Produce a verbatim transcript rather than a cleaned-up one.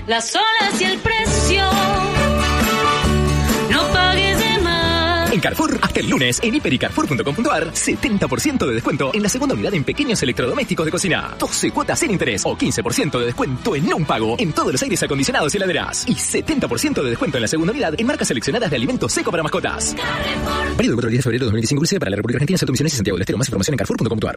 las olas y el precio. No pagues de más. En Carrefour, hasta el lunes, en hiper y carrefour punto com punto a r, setenta por ciento de descuento en la segunda unidad en pequeños electrodomésticos de cocina. doce cuotas sin interés o quince por ciento de descuento en un pago en todos los aires acondicionados y heladeras. Y setenta por ciento de descuento en la segunda unidad en marcas seleccionadas de alimentos seco para mascotas. Válido del cuatro al diez de febrero de dos mil veinticinco, inclusive para la República Argentina, Salto Misiones y Santiago del Estero. Más información en carrefour punto com punto a r.